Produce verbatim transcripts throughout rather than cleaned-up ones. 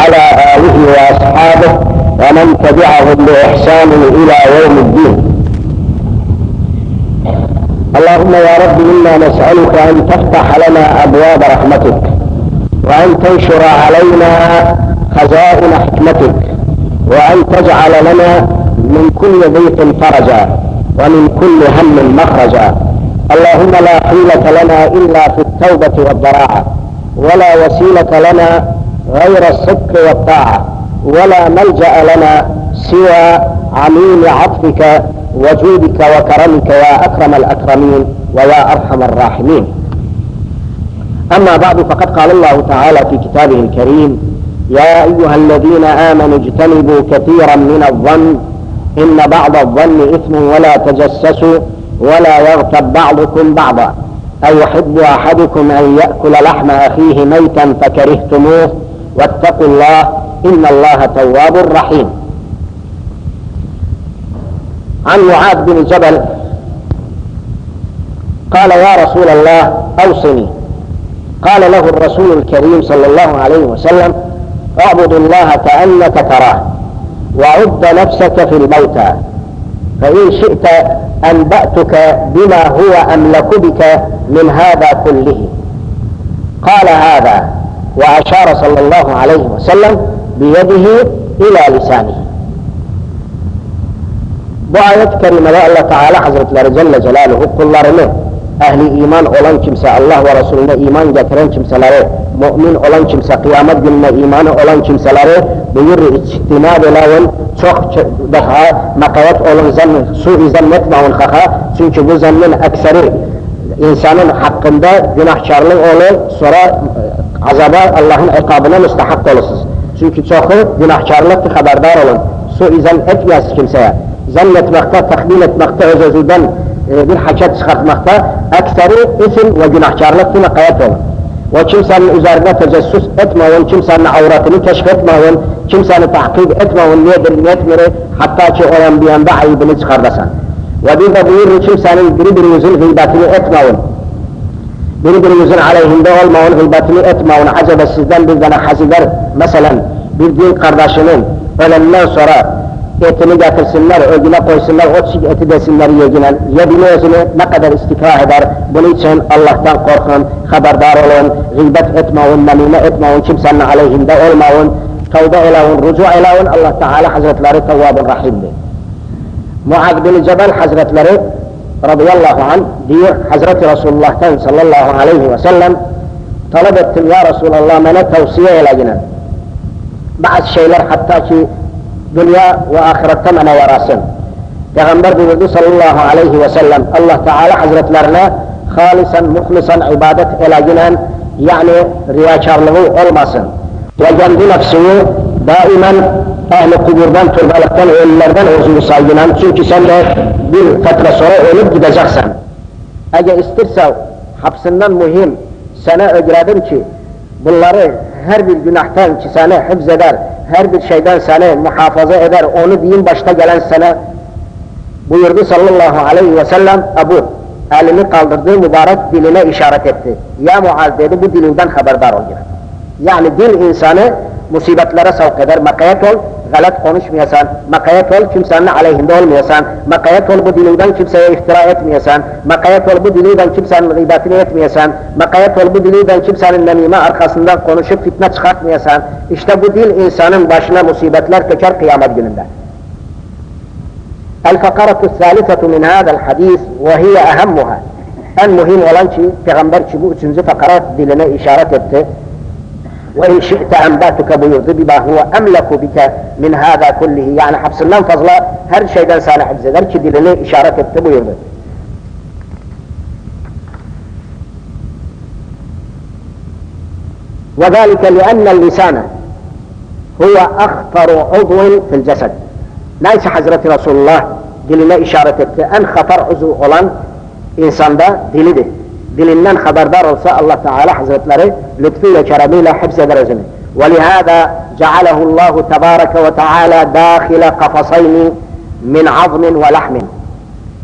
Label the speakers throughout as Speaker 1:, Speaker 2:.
Speaker 1: وعلى آله وأصحابه ومن تبعهم بإحسان إلى يوم الدين. اللهم يا رب إنا نسألك أن تفتح لنا أبواب رحمتك، وأن تنشر علينا خزائن حكمتك، وأن تجعل لنا من كل ضيق فرجا ومن كل هم مخرجا. اللهم لا حيلة لنا إلا في التوبة والضراعة، ولا وسيلة لنا غير الصدق والطاعة، ولا ملجأ لنا سوى عميم عطفك وجودك وكرمك يا أكرم الأكرمين ويا أرحم الراحمين. أما بعد، فقد قال الله تعالى في كتابه الكريم: يا أيها الذين آمنوا اجتنبوا كثيرا من الظن إن بعض الظن إثم ولا تجسسوا ولا يغتب بعضكم بعضا أيحب أحدكم أن يأكل لحم أخيه ميتا فكرهتموه واتقوا الله إن الله تواب رحيم. عن معاذ بن جبل قال: يا رسول الله أوصني. قال له الرسول الكريم صلى الله عليه وسلم: اعبد الله كأنك تراه، وعد نفسك في الموتى، فإن شئت أنبأتك بما هو أملك بك من هذا كله. قال هذا وأشار صلى الله عليه وسلم بيده إلى لسانه. Bu ayet kerimede Allah Teala Hazretleri Celle Celaluhu kullarını, ehli iman olan kimse, Allah ve Resulüne iman getiren kimseleri, mümin olan kimse, kıyamet gününe imanı olan kimseleri buyur içtinab eyleyun, çok daha makayet olun, zann, su-i zannetmeyin haka. Çünkü bu zannın ekseri insanın hakkında günahkarlık olur, sonra azaba, Allah'ın ikabına müstahak olursunuz. Çünkü çoğu günahkarlıkta haberdar olun, su-i zann etmez kimseye. Zannetmekte, tahmin etmekte, öz özünden e, bir haket çıkartmakta ekseri isim ve günahkarlık makayet olur. O kimsenin üzerine tecessüs etmeyin, kimsenin avratını keşfetmeyin, kimsenin tahkik etmeyin, nedir, niyetmiri, hatta ki olan bir yanda ayıbını çıkardasan. Ve bir de buyurur, kimsenin birbirinizin gıybetini etmeyin. Birbirinizin aleyhinde olmayın, gıybetini etmeyin. Acaba sizden bir tane haziler, mesela bir din kardeşinin ölenden sonra etini getirsinler, ödüne koysunlar, o çiğ eti desinler yeginen, yedini özünü ne kadar istikrah eder. Bunun için Allah'tan korkun, haberdar olun, gıybet etmeyin, namime etmeyin, kimsenin aleyhinde olmayın, tevbe eyleyin, rucu eyleyin. Allah Teala Hazretleri Tevvab-ı Rahim'dir. Muaz bin Cebel Hazretleri radıyallahu anh diyor, Hazreti Resulullah'tan sallallahu aleyhi ve sellem talep ettim, ya Resulallah bana tavsiye eyleyinen bazı şeyler, hatta ki dünya ve ahirette bana yarasın. Peygamber buyurdu sallallahu aleyhi ve sellem, Allah Teala Hazretlerine halisen, muhlisan ibadet eyleyinen, yani riyakarlığı olmasın ve kendi nefsini daimen ehli kuburdan, türbelikten, ölülerden özünü saygınan, çünkü sen de bir fetre sonra ölüp gideceksin. Eğer isterse hapsinden mühim sana öğredim ki bunları her bir günahtan ki seni hifz eder, her bir şeyden seni muhafaza eder, onu din başta gelen sana buyurdu sallallahu aleyhi ve sellem. Ebu elini kaldırdığı mübarek diline işaret etti. Ya Muaz dedi, bu dilinden haberdar ol. Yani dil insanı musibetlere sevk eder, makayet ol, galat konuşmayasan, makayet ol, kimsenin aleyhinde olmayasan, makayet ol, bu dilinden kimseye iftira etmeyesan, makayet ol, bu dilinden kimsenin gıybetini etmeyesan, makayet ol, bu dilinden kimsenin nemime arkasından konuşup fitne çıkartmayasan. İşte bu dil insanın başına musibetler köker kıyamet gününde. El-fakaratu s-sâlisatu min hâzel hadîs ve hiye ehemmuha. En mühim olan ki, Peygamber ki bu üçüncü fakara diline işaret etti. وَاِنْ شِئْتَ اَنْبَاتُكَ buyurdu, بِمَا هُوَ اَمْلَكُ بِكَ مِنْ هَذَا كُلِّهِ. Yani hapsinden fazla her şeyden sana hifz eder ki dilini işaret etti buyurdu. وَذَٰلِكَ لِأَنَّ اللِّسَانَ هُوَ أَخْطَرُ عُضْوٍ فِي الْجَسَدِ. Neyse Hazreti Resulullah diline işaret etti. En hatar uzuv olan insanda dilidir. Dilinden haberdar olsa Allah Teala Hazretleri lütfuyla, keremiyle hifzeder özünü. وَلِهَذَا جَعَلَهُ اللّٰهُ تَبَارَكَ وَتَعَالَى دَاخِلَ قَفَصَيْنِ مِنْ عَظْمٍ وَلَحْمٍ.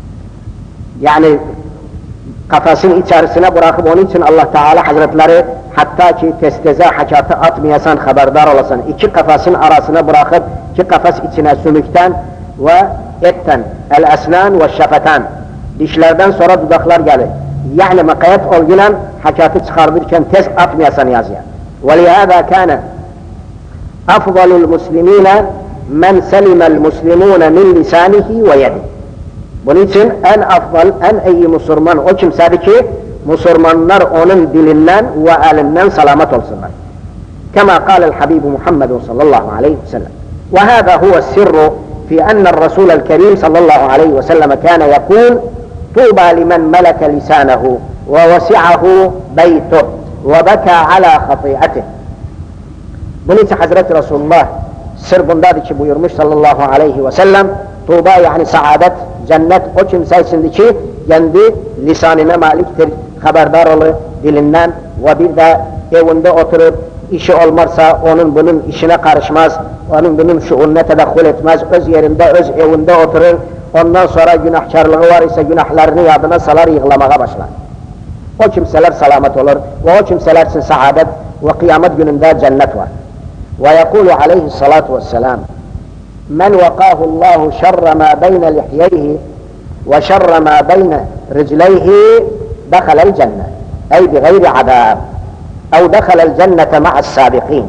Speaker 1: Yani kafasın içerisine bırakıp onun için Allah Teala Hazretleri hatta ki testeze hakatı atmayasan, haberdar olasın. İki kafasın arasına bırakıp, iki kafas içine sümükten ve etten, el-esnan ve şafetan, dişlerden sonra dudaklar gelir. Yani makayet olgulan hakatı çıkarırken tez atmayasan yazıya. وَلِهَذَا كَانَ أَفْضَلُ الْمُسْلِمِينَ مَنْ سَلِمَ الْمُسْلِمُونَ مِنْ لِسَانِهِ وَيَدِهِ. Bunun için en afdal, en iyi Müslüman o kimsedir ki Müslümanlar onun dilinden ve elinden selamet olsunlar. كما قال الحبيب محمد صلى الله عليه وسلم. وهذا هو السر في أن الرسول الكريم صلى الله عليه وسلم كان يقول طوبى لمن ملك لسانه ووسعه بيته وبكى على خطيئته. Bunun için Hazreti Resulullah sır bundadır ki buyurmuş sallallahu aleyhi ve sellem, tuğba yani saadet, cennet o kimse içindir ki kendi lisanına maliktir, haberdar olur dilinden ve bir de evinde oturup işi olmazsa onun bunun işine karışmaz, onun bunun şuununa tedakkül etmez, öz yerinde, öz evinde oturur, ondan sonra günahkarlığı var ise günahlarını yadına salar, yığılamaya başlar. O kimseler selamet olur ve o kimseler için saadet ve kıyamet gününde cennet var. ويقول عليه الصلاة والسلام من وقاه الله شر ما بين لحييه وشر ما بين رجليه دخل الجنة أي بغير عذاب أو دخل الجنة مع السابقين.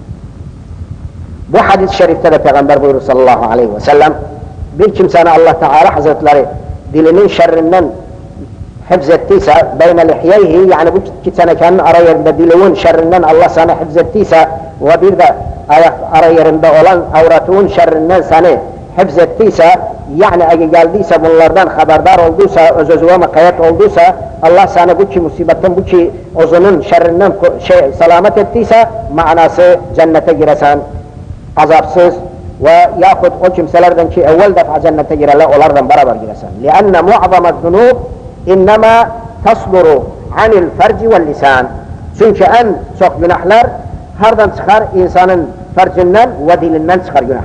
Speaker 1: Bu hadis-i şerifte de Peygamber buyurur sallallahu aleyhi ve sellem, bir kimsene Allah Teala Hazretleri dilinin şerrinden hifzettiyse, beyne lihyeyhi, yani bu iki tenekenin ara yerinde dilinin şerrinden Allah sana hifzettiyse ve bir de ayak ara yerinde olan avratının şerrinden seni hifzettiyse, yani eğer geldiyse bunlardan haberdar olduysa, öz özüve makayet olduysa, Allah sana bu ki musibetten, bu ki ozunun şerrinden şey, selamet ettiyse, manası cennete giresen, azapsız ve yahut o kimselerden ki evvel defa cennete girerler, onlardan beraber giresen. لِأَنَّ مُعْظَمَ الذُّنُوبِ اِنَّمَا تَصْدُرُ عَنِ الْفَرْجِ وَاللِّسَانِ. Çünkü en çok günahlar hardan çıkar? İnsanın fercinden ve dilinden çıkar günah.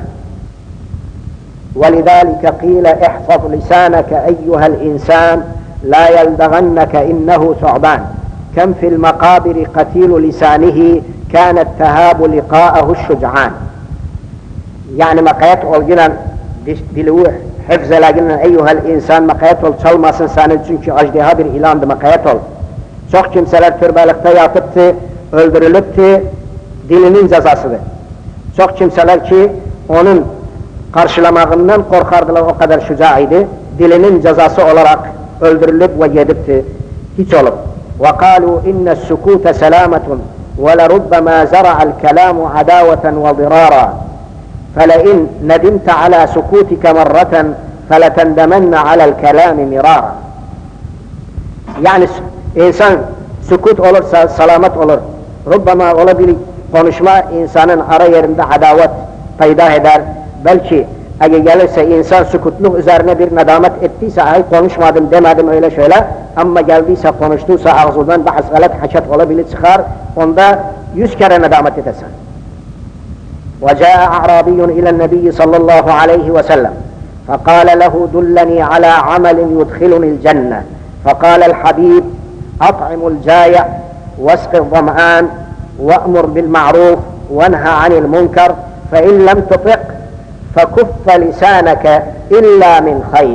Speaker 1: وَلِذَٰلِكَ قِيلَ اِحْفَظْ لِسَانَكَ اَيُّهَا الْاِنْسَانِ لَا يَلْدَغَنَّكَ اِنَّهُ ثُعْبَانِ كَمْ فِي الْمَقَابِرِ قَتِيلُ لِسَانِهِ كَانَتْ تَهَابُ لِقَاءَهُ الشُّجْعَانِ. Yani makayet olgulan dili hifzelaginen eyyuhel insan makayet ol, çalmasın seni çünkü ajdiha bir ilandı, makayet ol. Çok kimseler türbelikte yatıptı, öldürülüptü, dilinin cezasıdır. Çok kimseler ki onun karşılamağından korkardılar, o kadar şuca idi, dilinin cezası olarak öldürülüp ve yedipti, hiç olup. وَقَالُوا اِنَّ السُّكُوتَ سَلَامَةٌ وَلَرُبَّمَا زَرَعَ الْكَلَامُ عَدَاوَةً وَضِرَارًا فَلَئِنْ نَدِمْتَ عَلَى سُكُوتِكَ مَرَّةً فَلَتَنْدَمَنَّ عَلَى الْكَلَامِ مِرَارًا. Yani insan sükut olursa selamet olur. Rubbama olabilir, konuşma insanın ara yerinde adavet payda eder. Belki eğer gelirse insan sükutluk üzerine bir nedamet ettiyse, ay konuşmadım demedim öyle şöyle, ama geldiyse konuştuysa ağzından bazı galet haşat olabilir çıkar, onda yüz kere nedamet edersen. وجاء أعرابي إلى النبي صلى الله عليه وسلم فقال له دلني على عمل يدخلني الجنة فقال الحبيب أطعم الجائع واسق الظمآن وأمر بالمعروف وانهى عن المنكر فإن لم تطق فكف لسانك إلا من خير.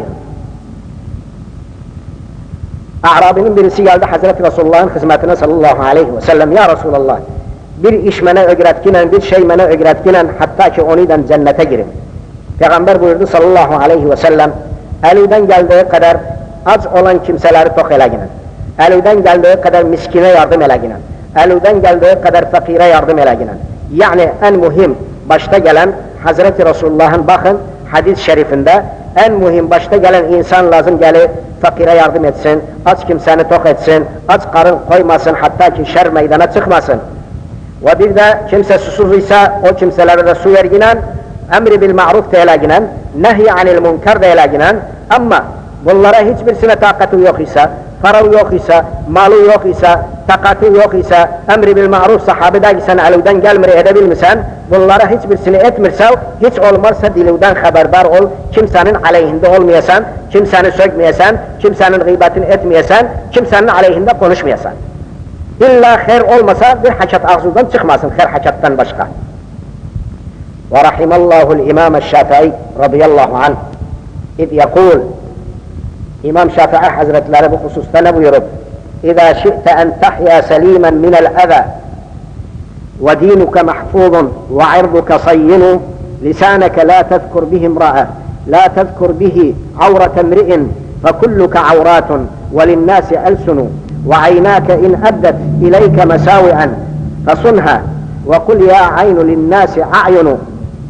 Speaker 1: A'rabinin birisi geldi Hazreti Resulullah'ın hizmetine sallallahu aleyhi ve sellem, ya Resulallah, bir iş mene öğretkilen, bir şey mene öğretkilen, hatta ki oniden cennete girin. Peygamber buyurdu sallallahu aleyhi ve sellem, elinden geldiği kadar aç olan kimseleri tok eleginen, elinden geldiği kadar miskine yardım eleginen, elinden geldiği kadar fakire yardım eleginen. Yani en mühim başta gelen Hazreti Resulullah'ın bakın hadis-i şerifinde en mühim başta gelen insan lazım gelir, fakire yardım etsin, aç kimseni tok etsin, aç karın koymasın, hatta ki şer meydana çıkmasın. Ve bir de kimse susuz ise o kimselere de su verginen, emri bil ma'ruf deyilaginen, nehy anil munkar deyilaginen, ama bunlara hiçbirisine takatı yok ise, parayı yok ise, malı yok ise, takatı yok ise, emri bil ma'ruf sahabede sen eluden gelmiri edebilmişsen, bunlara hiçbirisini etmirsen, hiç olmazsa diluden haberdar ol, kimsenin aleyhinde olmayasan, kimseni sökmeyesen, kimsenin gıybetini etmeyesen, kimsenin aleyhinde konuşmayasan. İlla hayır olmasa bir haçat ağzından çıkmasın, hayır haçattan başka. Ve rahimallahu l'imam Şafii radıyallahu anh id yakul, İmam Şafii Hazretleri bu hususta ne buyurup? İzâ şi'te en tahya selîmen minel eza ve dînuke mahfûzun ve irduke sayyinu lisâneke la tezkur bihi imra'a la tezkur bihi avrete mri'in fekullüke avratun ve linnâsi elsunu ve aynâke in eddet ileyke mesâvi'an fesunha ve kul ya aynu linnâsi a'yunu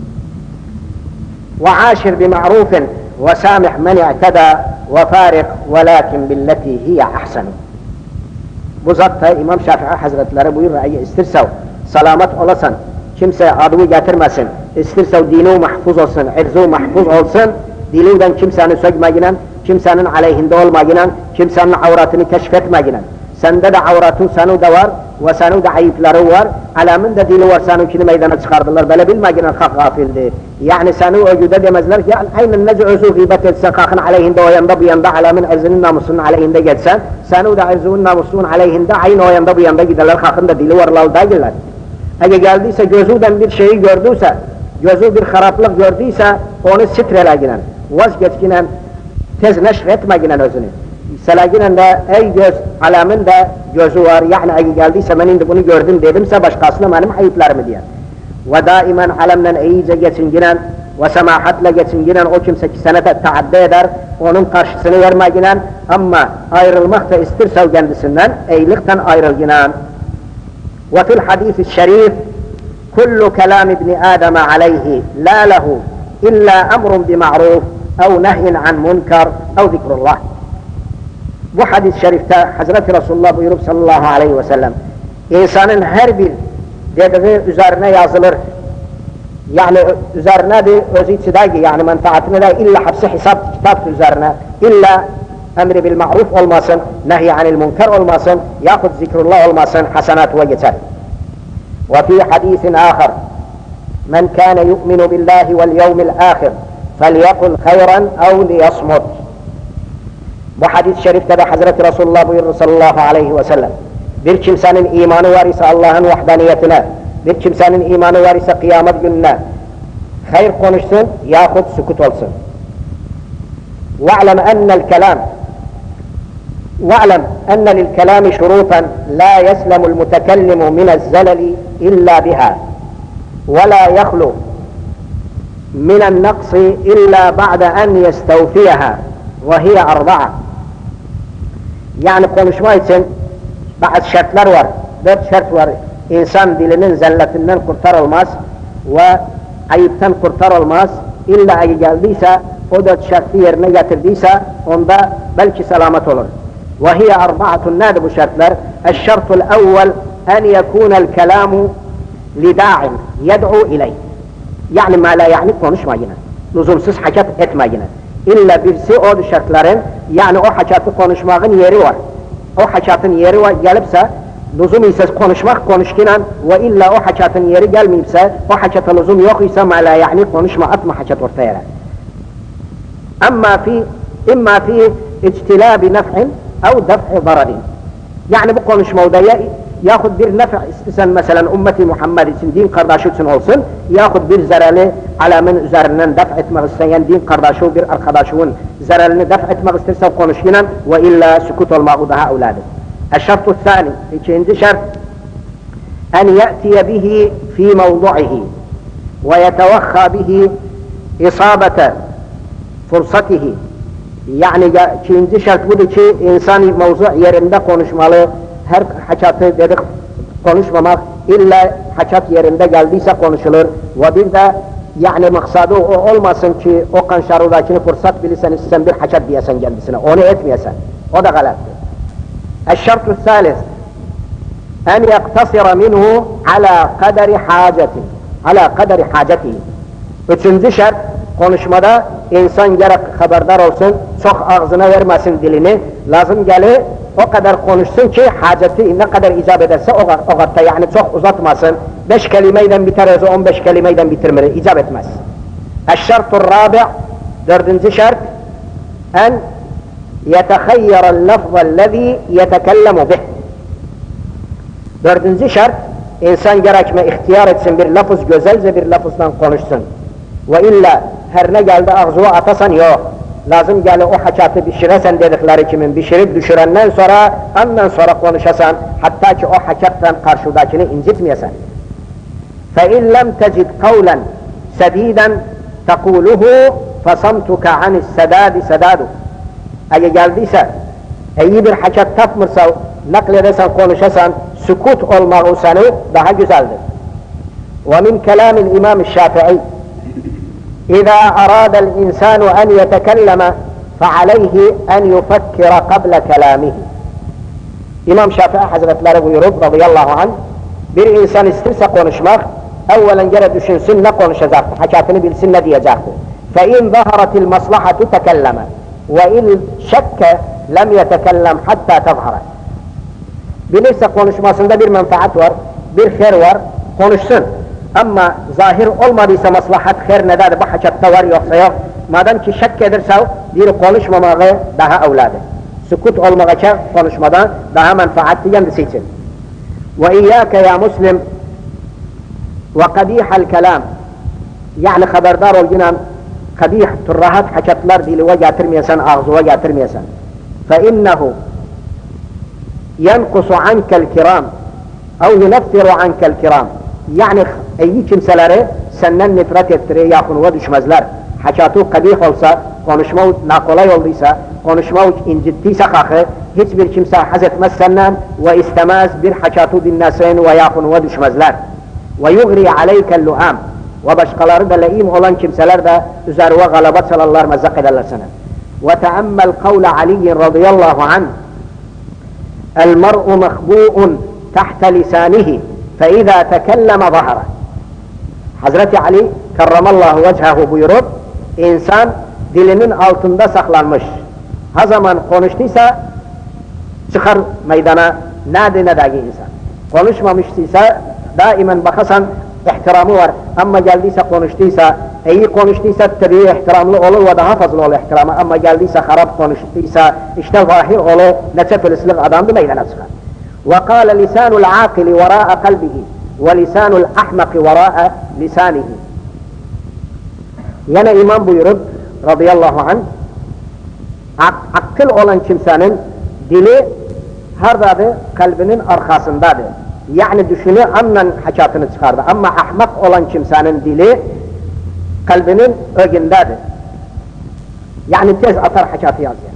Speaker 1: ve âşir bima'rufin ve sâmih men i'tedâ ve fârik velâkin billeti hiye ahsenu. Bu zatta İmam Şafii Hazretleri buyurur, eğer istirse salamet olasan, kimse adını getirmesin, istirse dini mahfuz olsun, irzu mahfuz olsun, dilinden kimsenin sökmeginen, kimsenin aleyhinde olmaginen, kimsenin avratını keşfetmeginen. Sende de avratın senu da var ve senu da ayıpları var, alamın da dili var, senunkini meydana çıkardılar, böyle bilmeginen hak gafildi. Yani seni öcüde demezler ki, aynen nece özü gıybet etse, kalkın aleyhinde o yanda bu yanda, alamın erzinin namusunun aleyhinde geçsen, seni da erzinin namusunun aleyhinde, aynı o yanda bu yanda giderler, kalkın da dili var, lav değiller. Eğer geldiyse, gözüden bir şeyi gördüyse, gözü bir haraplık gördüyse, onu sitreleginen, vazgeçginen, tez neşretmeginen özünü. Selaginen de, ey göz, alamın da gözü var, yani eğer geldiyse, ben indi bunu gördüm dedimse, başkasına benim ayıplarımı diye. Ve daimen alemden iyice geçinginen ve semahatle geçinginen o kimse ki senete taadde eder, onun karşısını vermeginen ama ayrılmak da istirse kendisinden, iyilikten ayrılginen. Ve fil hadis-i şerif, kullu kelam ibni Adem aleyhi la lehu illa emrun bima'ruf ev nehyin an munkar ev zikrullah. Bu hadis-i şerifte Hazreti Resulullah buyurup sallallahu aleyhi ve sellem, insanın her bir dediği üzerine yazılır. Yani üzerine de özü içindeki, yani menfaatine de illa hapsi hesap kitap üzerine, illa emri bil ma'ruf olmasın, nehy anil münker olmasın, yahut zikrullah olmasın, hasenat ve geçer. Ve fi hadisin ahar, men kâne yu'minu billahi vel yevmil ahir, felyekul hayran ev liyasmut. Bu hadis-i şerifte de Hazreti Resulullah buyurur sallallahu aleyhi ve sellem, bir kimsenin imanı var ise Allah'ın vahdaniyetine, bir kimsenin imanı var ise kıyamet gününe, hayır konuşsun yahut sükut olsun. وَاعْلَمْ أَنَّ الْكَلَامِ وَاعْلَمْ أَنَّ لِلْكَلَامِ شُرُوطًا لَا يَسْلَمُ الْمُتَكَلِّمُ مِنَ الزَّلَلِ إِلَّا بِهَا وَلَا يَخْلُو مِنَ النَّقْصِ إِلَّا بَعْدَ أَنْ يَسْتَوْفِيَهَا وَهِيَ أَرْبَعَةٌ. Yani konuşma için bazı şartlar var, dört şart var. İnsan dilinin zelletinden kurtarılmaz ve ayıptan kurtarılmaz. İlla geldiyse, o dört şartı yerine getirdiyse, onda belki selamet olur. وَهِيَ أَرْبَعَةٌ. Nedir bu şartlar? الشَّرْطُ الْأَوَّلِ أَنْ يَكُونَ الْكَلَامُ لِدَاعٍ يَدْعُوا إِلَيْهِ. Yani ma la yani konuşma yine, lüzumsuz hacat etme yine. İlla birisi o şartların, yani o hacatı konuşmanın yeri var. O hacatın yeri var, gelipse, lüzum ise konuşmak konuşkinan ve illa o hacatın yeri gelmeyipse, o hacata lüzum yok ise ma la yani konuşma, atma hacat ortaya. Amma fi, imma fi ictilabi nef'in ev def'i zararin. Yani bu konuşmada ya, yahut bir nef' istesen mesela ümmeti Muhammed için, din kardeşi için olsun, yahut bir zararlı alamın üzerinden def etmek isteyen din kardeşi, bir arkadaşının zararını def etmek istersen konuşkinan ve illa sükut olmak daha uladır. الشرط الثاني, ikinci şart, en ye'tiye bihi fi mevdu'ihi ve yetevakha bihi isabete fırsatihi. Yani ikinci şart budur ki insan mevzu yerinde konuşmalı, her haçatı dedik konuşmamak, illa haçat yerinde geldiyse konuşulur ve bir de yani maksadı o olmasın ki o kanşarudakini fırsat bilirsen istesen bir haçat diyesen kendisine, onu etmeyesen, o da galattır. الشرط الثالث أن يقتصر منه على قدر حاجته على قدر حاجته. Üçüncü şart, konuşmada insan gerek haberdar olsun, çok ağzına vermesin dilini, lazım gelir o kadar konuşsun ki haceti ne kadar icap ederse o, o kadar, yani çok uzatmasın, beş kelimeyle biter, on beş kelimeyle bitirmeli, icap etmez. الشرط الرابع, dördüncü şart, en يتخير اللفظ الذي يتكلم به. Dördüncü şart, insan gerekme ihtiyar etsin, bir lafız güzelce bir lafızdan konuşsun. Ve illa her ne geldi ağzına atasan yok. Lazım geli o hakatı pişiresen dedikleri kimin, pişirip düşürenden sonra, ondan sonra konuşasan, hatta ki o hakattan karşıdakini incitmeyesen. فَاِنْ لَمْ تَجِدْ قَوْلًا سَد۪يدًا تَقُولُهُ فَصَمْتُكَ عَنِ السَّدَادِ سَدَادُ. Eğer geldiyse, iyi bir hakat tapmırsa, nakledersen, konuşasan, sükut olmağı seni daha güzeldir. وَمِنْ كَلَامِ الْاِمَامِ الشَّافِعِيِّ اِذَا أَرَادَ الْاِنْسَانُ أَنْ يَتَكَلَّمَ فَعَلَيْهِ أَنْ يُفَكِّرَ قَبْلَ كَلَامِهِ. İmam Şafii Hazretleri buyurur radıyallahu anh, bir insan isterse konuşmak, evvelen gene düşünsün ne konuşacaktı, hakatını bilsin ne diyecekti. فَاِنْ ظَهَرَتِ الْمَصْلَحَةُ تَكَلَّمَ وَاِنْ شَكَّ لَمْ يَتَكَلَّمْ حَتَّى تَظْهَرَ. Bilirse konuşmasında bir menfaat var, bir her var, konuşsun. Ama zahir olmadıysa maslahat her nedir, bu hakatta var yoksa yok. Madem ki şek edirse bir konuşmamağı daha evladır. Sükut olmadıkça konuşmadan daha menfaatli kendisi için. Ve iyyâke ya Müslim ve kabîhal kelam. Yani haberdar ol yine kabih, turrahat hakatlar dilive getirmeyesen, ağzıva getirmeyesen. Fe innehu yenkusu ankel kiram ev yuneffiru ankel kiram. Yani iyi kimseleri senden nefret ettirir, yakınıva düşmezler. Hakatı kabih olsa, konuşma nakolay olduysa, konuşma incittiyse kakı, hiçbir kimse haz etmez senden ve istemez bir hakatı dinlesin ve yakınıva düşmezler. Ve yugri aleykel lu'am. Ve başkaları da le'im olan kimseler de üzerine galabat salarlar, mezzak ederler sana. Ve teammel kavle Ali'in radıyallahu anh. El mar'u mehbu'un tahta lisanihi. فَاِذَا تَكَلَّمَ ظَهَرَ. Hazreti Ali karramallahu vechahu buyurur, insan dilinin altında saklanmış. Ha zaman konuştuysa çıkar meydana, nerede nedagi insan. Konuşmamıştıysa daimen bakasan ihtiramı var, ama geldiyse konuştuysa, iyi konuştuysa tabii ihtiramlı olur ve daha fazla olur ihtiramı, ama geldiyse harap konuştuysa işte zahir olur, neçe polislik adamdı meydana çıkar. وقال لسان العاقل وراء قلبه ولسان الأحمق وراء لسانه. Yine imam buyurur radıyallahu anh, ak akıl olan kimsenin dili hardadır, kalbinin arkasındadır. Yani düşünü anla hakatını çıkardı. Ama ahmak olan kimsenin dili kalbinin ögündedir. Yani tez atar hakatı yazıyor.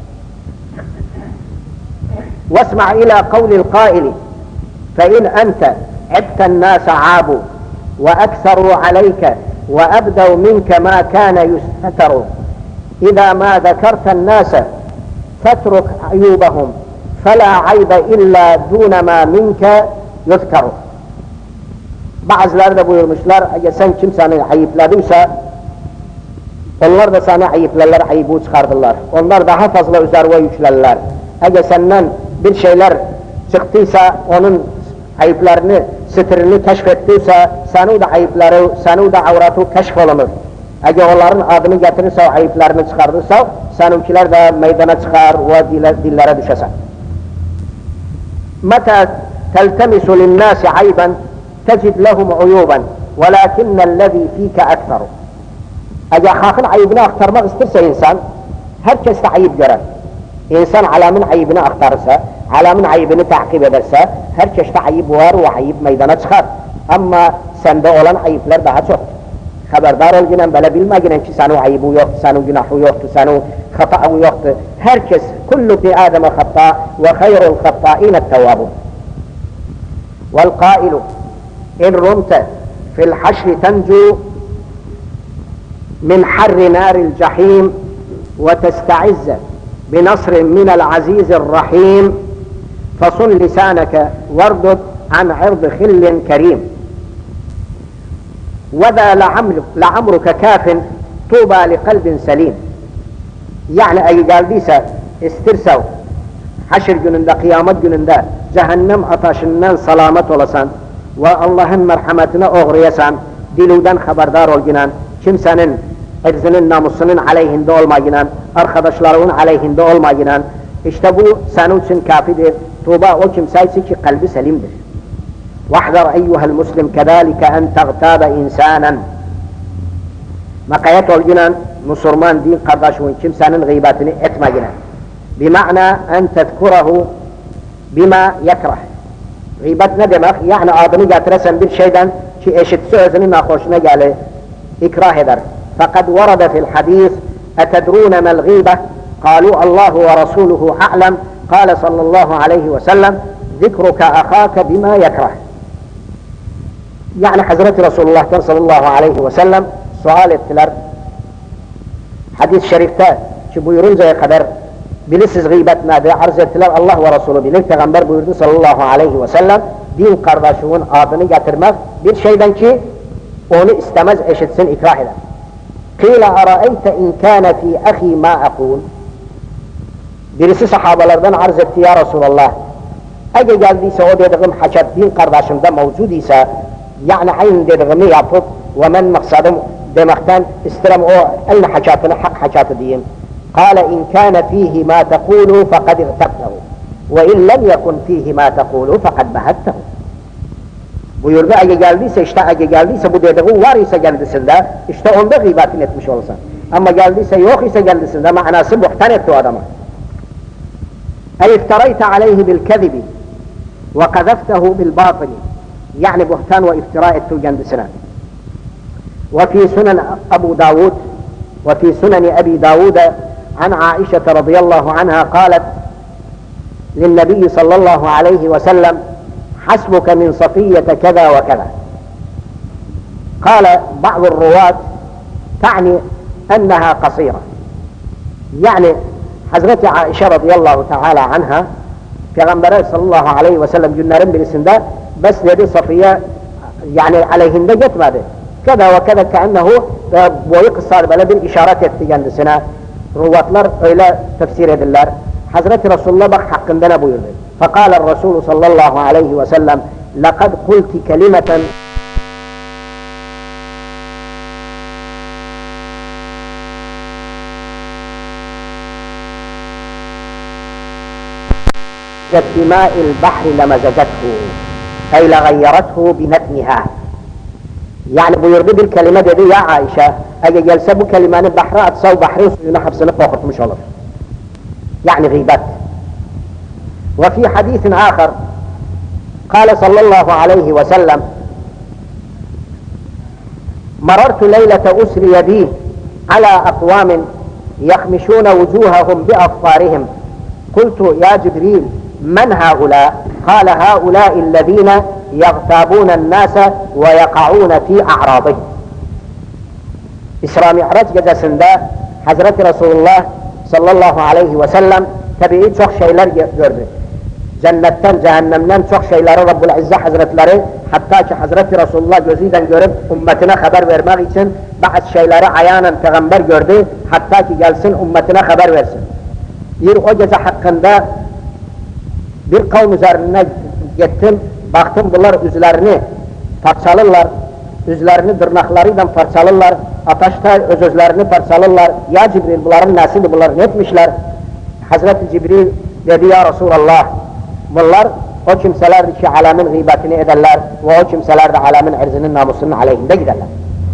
Speaker 1: واسمع إلى قول القائل فإن أنت عبت الناس عابوا وأكثروا عليك وأبدوا منك ما كان يستتر إذا ما ذكرت الناس فاترك عيوبهم فلا عيب إلا دون ما منك يذكر. Bazıları da buyurmuşlar, eğer sen kimsenin ayıpladıysa onlar da sana ayıplarlar, ayıbı çıkardılar. Onlar daha fazla üzerine yüklerler. Eğer senden bir şeyler çıktıysa, onun ayıplarını, sitirini keşfettiyse, senin de ayıpları, senin de avratı keşfolunur. Eğer onların adını getirirse, ayıplarını çıkardıysa, seninkiler de meydana çıkar ve dillere düşesin. Meta teltemisu linnâsi ayben, tecid lehum uyuben, velâkinnellezî fîke ekteru. Eğer halkın ayıbını aktarmak isterse insan, herkes de ayıp görer. İnsan alamın ayıbını aktarırsa, alamın ayıbını takip ederse, herkeste ayıp var ve ayıp meydana çıkar. Ama sende olan ayıplar daha çok. Haberdar ol yine, böyle bilme yine ki senin ayıbı yoktu, senin günahı yoktu, senin hata'ı yoktu. Herkes, kullu bi Adem'e hatta ve hayrul hatta'ine tevvabun. Vel qailu, in rumte fil haşri tencu min harri naril cahim ve testa'izze بنصر من العزيز الرحيم فصن لسانك واردد عن عرض خل كريم وذا لعمرك كاف طوبى لقلب سليم. Yani eğer geldiyse istirsev haşr gününde, kıyamet gününde cehennem ateşinden salamet olasan ve Allah'ın merhametine uğrayasan, diluden haberdar ol ginen, kimsenin erzinin, namusunun aleyhinde olmayınan, arkadaşlarının aleyhinde olmayınan, işte bu senin için kafidir. Tuğba o kimseysi ki kalbi selimdir. واحذر أيها المسلم كذلك أن تغتاب إنسانا مقايات والجنان نصرمان دين قرداش وإن سانن غيباتني اتما جنان، بمعنى أن تذكره بما يكره. غيبتنا دماغ يعني آدمي قات رسم بالشيطان شيء ايش تسوزني ما خوشنا قال إكراه در. فقد ورد في الحديث أتدرون ما الغيبة؟ قالوا الله ورسوله أعلم. قال صلى الله عليه وسلم ذكرك أخاك بما يكره. يعني حضرة رسول الله كان صلى الله عليه وسلم سؤال التلر حديث شريف تا شبو يرون زي قدر بلسز غيبتنا دي عرض التلر الله ورسوله بلك تغنبر بيرد صلى الله عليه وسلم دين قرداشون آدمي قاترمك bir şeyden ki onu istemez eşitsin, ikrah eder. قيل أرأيت إن كان في أخي ما أقول. Birisi sahabalardan arz etti ya Resulallah. Eğer geldiyse o dediğim haşat din kardeşimde mevcud ise yani aynı dediğimi yapıp ve men maksadım demekten isterim o aynı haşatını hak haşatı diyeyim. قال إن كان فيه ما تقول فقد اغتبته وإن لم يكن فيه ما تقول فقد بهته. Buyurdu eğer geldiyse işte eğer geldiyse bu dediği var ise kendisinde işte onda gıybetin etmiş olsan. Ama geldiyse yok ise kendisinde manası buhtan etti o adama. Ey iftarayte aleyhi bil kezibi ve kazeftehu bil batili. Yani buhtan ve iftira etti kendisine. Ve fi sunan Ebu Davud ve fi sunani Ebi Davud an Aişe radıyallahu anha قالت للنبي صلى الله عليه وسلم حسبك من صفية كذا وكذا. قال بعض الرواة تعني أنها قصيرة، يعني حضرت عائشة رضي الله تعالى عنها Peygamber sallallahu aleyhi ve sellem günlerin birisinde bes dedi Safiye yani aleyhinde gitmedi. Keda ve keda keennehu boyu kısar böyle bir işaret etti kendisine. Ruvatlar öyle tefsir edirler. Hazreti Resulullah bak hakkında ne buyurdu? فقال الرسول صلى الله عليه وسلم لقد قلت كلمة في ماء البحر لمزجته أي لغيرته بنتنها. يعني buyurdu bir kelime dedi ya Ayşe eğer gelse bu kelimenin bahra atsa o bahrin suyunu hapsını kokutmuş olur. Yani gıybet. وفي حديث آخر قال صلى الله عليه وسلم مررت ليلة أسري بي على أقوام يخمشون وجوههم بأظفارهم قلت يا جبريل من هؤلاء؟ قال هؤلاء الذين يغتابون الناس ويقعون في أعراضهم. İsra Mi'raç gecesinde Hazreti Resulullah sallallahu aleyhi ve sellem tabii çok şeyler gördü. Cennetten, cehennemden çok şeyleri Rabbul İzzet Hazretleri hatta ki Hazreti Resulullah gözüyle görüp ümmetine haber vermek için bazı şeyleri ayanen peygamber gördü hatta ki gelsin ümmetine haber versin. Bir o gece hakkında bir kavm üzerine gittim, baktım bunlar üzlerini parçalırlar, üzlerini tırnaklarıyla parçalırlar, ateşte öz özlerini parçalırlar. Ya Cibril bunların nesini bunlar ne etmişler? Hazreti Cibril dedi ya Resulallah bunlar o kimseler ki alemin gıybetini ederler ve o kimseler de alemin erzinin namusunun aleyhinde giderler.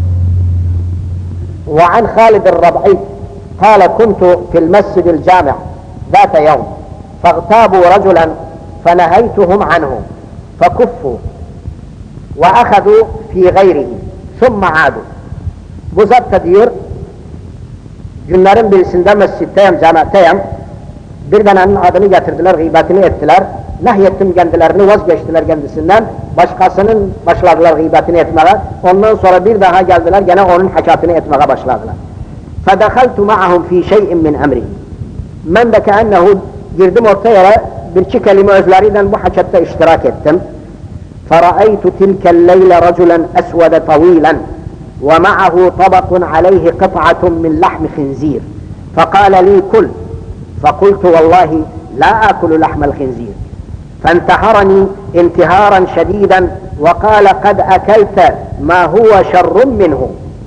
Speaker 1: Ve an Halid el-Rab'i قال كنت في المسجد الجامع ذات يوم فاغتابوا رجلا فنهيتهم عنه فكفوا وأخذوا في غيره ثم عادوا. Bu zat diyor günlerin birisinde mescitteyim, camiatteyim. Bir tanenin adını getirdiler, gıybetini ettiler. Nehyettim kendilerini, vazgeçtiler kendisinden. Başkasının başladılar gıybetini etmeye. Ondan sonra bir daha geldiler, gene onun hakatını etmeye başladılar. فَدَخَلْتُ مَعَهُمْ ف۪ي شَيْءٍ مِنْ اَمْرِهِ. Ben de keennehu girdim ortaya, bir iki kelime özleriyle bu hakatta iştirak ettim. فَرَأَيْتُ تِلْكَ اللَّيْلَ رَجُلًا أَسْوَدَ طَوِيلًا وَمَعَهُ طَبَقٌ عَلَيْهِ قِطْعَةٌ مِنْ لَحْمِ خِنْزِيرٍ فَقَالَ لِي كُلْ فقلت والله لا آكل لحم الخنزير فانتحرني انتهارا شديدا وقال قد أكلت ما هو شر منه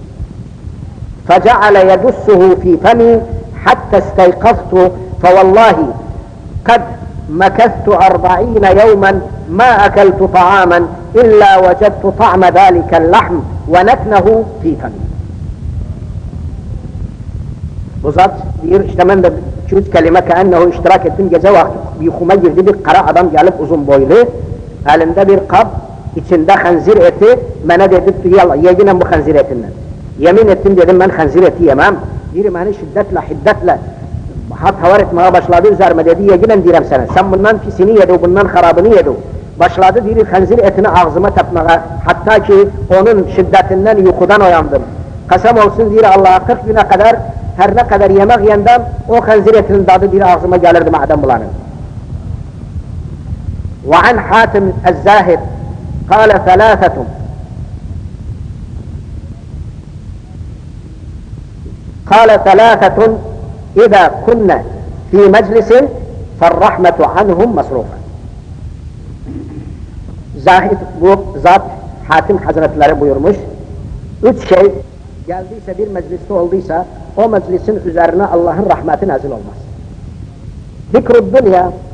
Speaker 1: فجعل يدسه في فمي حتى استيقظت فوالله قد مكثت أربعين يوما ما أكلت طعاما إلا وجدت طعم ذلك اللحم ونتنه في فمي. Bu zat diyor, işte ben de iki üç kelime keennehu iştirak ettim, gece vakti bir huma girdi, bir kara adam gelip uzun boylu, elinde bir kap, içinde hınzir eti, bana dedi, yallah yeginen bu hınzir etinden. Yemin ettim dedim, ben hınzir eti yemem. Diyor, beni şiddetle, hiddetle hatavar etmeye başladı üzerime dedi, yeginen direm sana, sen bundan pisini yedi, bundan harabını yedi. Başladı diyor, hınzir etini ağzıma tepmeye, hatta ki onun şiddetinden yukudan uyandım. Kasam olsun diyor, Allah'a kırk güne kadar, her ne kadar yemek yendem, o hınzir etinin tadı bir ağzıma gelirdi madem bulanın. وعن حاتم الزاهد قال ثلاثة قال ثلاثة إذا كنا في مجلس فالرحمة عنهم مصروفة. Zahid bu zat Hatim Hazretleri buyurmuş, üç şey geldiyse bir mecliste olduysa o meclisin üzerine Allah'ın rahmeti nazil olmaz. Zikrud dünya,